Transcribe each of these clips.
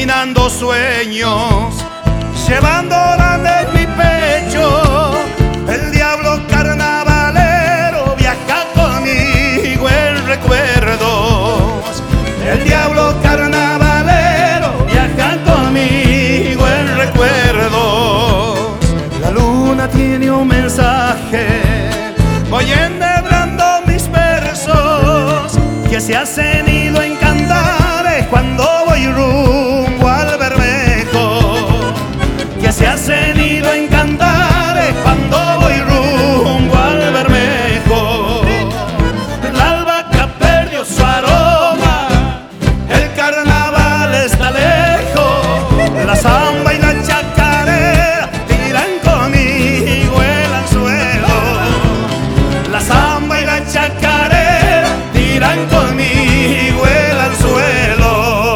cocinando sueños, llevándola de mi pecho. El diablo carnavalero viaja conmigo en recuerdos. El diablo carnavalero viaja conmigo en recuerdos. La luna tiene un mensaje, voy enhebrando mis versos que se hacen ido en cantares cuando voy rumbo al Bermejo, que se hacen ido en cantares cuando voy rumbo al Bermejo. La albahaca perdió su aroma, el carnaval está lejos, la samba y la chacarera tiran conmigo el anzuelo. La samba y la chacarera tiran conmigo el anzuelo.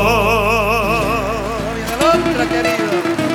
Y la otra, querido.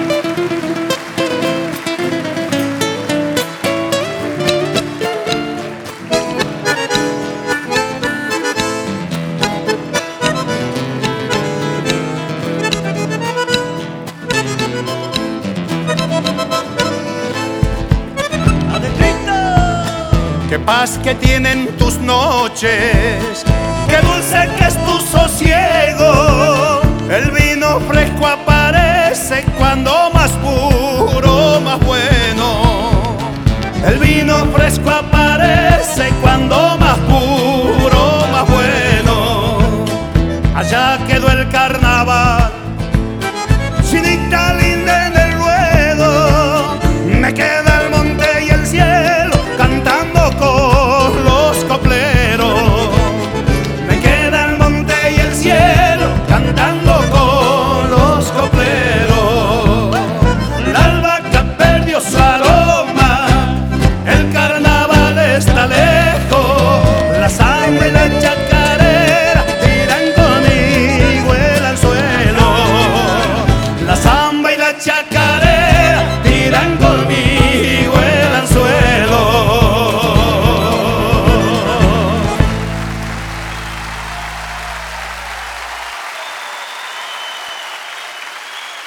Qué paz que tienen tus noches, qué dulce que es tu sosiego. El vino fresco aparece cuando más puro, más bueno. El vino fresco aparece cuando más puro, más bueno. Allá quedó el carnaval